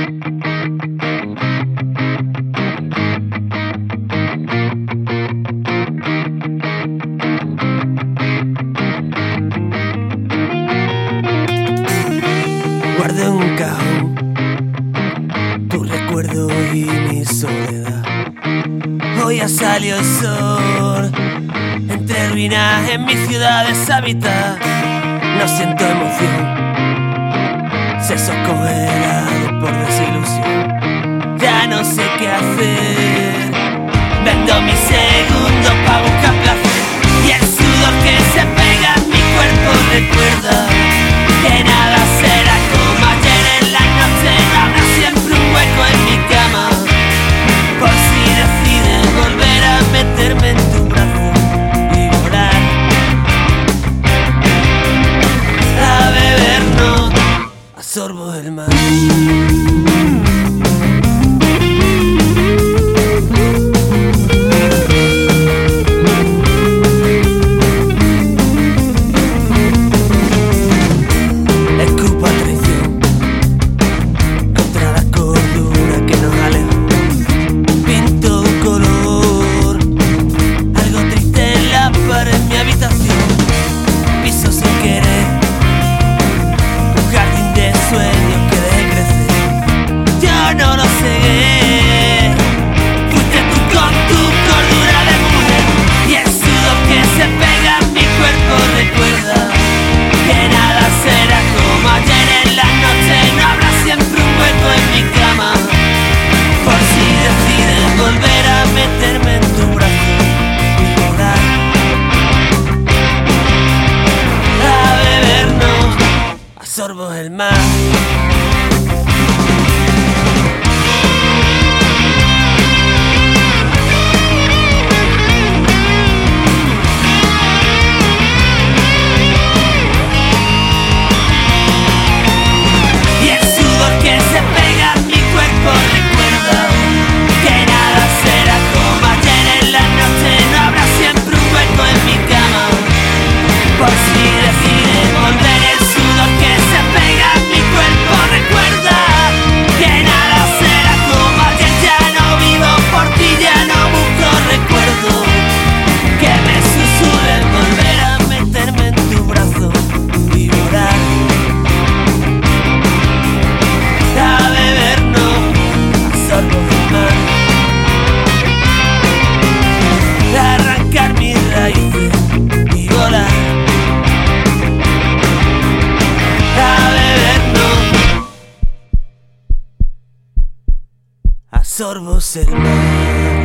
Guardé en un cajón tu recuerdo y mi soledad. Hoy ha salido el sol entre ruinas en mi ciudad deshabitada. No siento emoción, sesos congelados por desilusión. Ya no sé qué hacer, vendo mis segundos pa' buscar placer. Y el sudor que se pega en mi cuerpo recuerda que nada será como ayer en la noche. No habrá siempre un hueco en mi cama, por si decides volver a meterme en tu brazo y volar a bebernos a sorbos del mar. Sorbos del mar. Y el sudor que se pega en mi cuerpo recuerda que nada será como ayer en la noche. No habrá siempre un hueco en mi cama, por si decides volver. El sudor que se pega en mi cuerpo recuerda que nada será como ayer. Ya no vivo por ti, ya no busco recuerdo que me susurren volver a meterme en tu brazo y volar a bebernos a sorbos del mar, a arrancar mis raíces y volar a bebernos a sorbos el mar.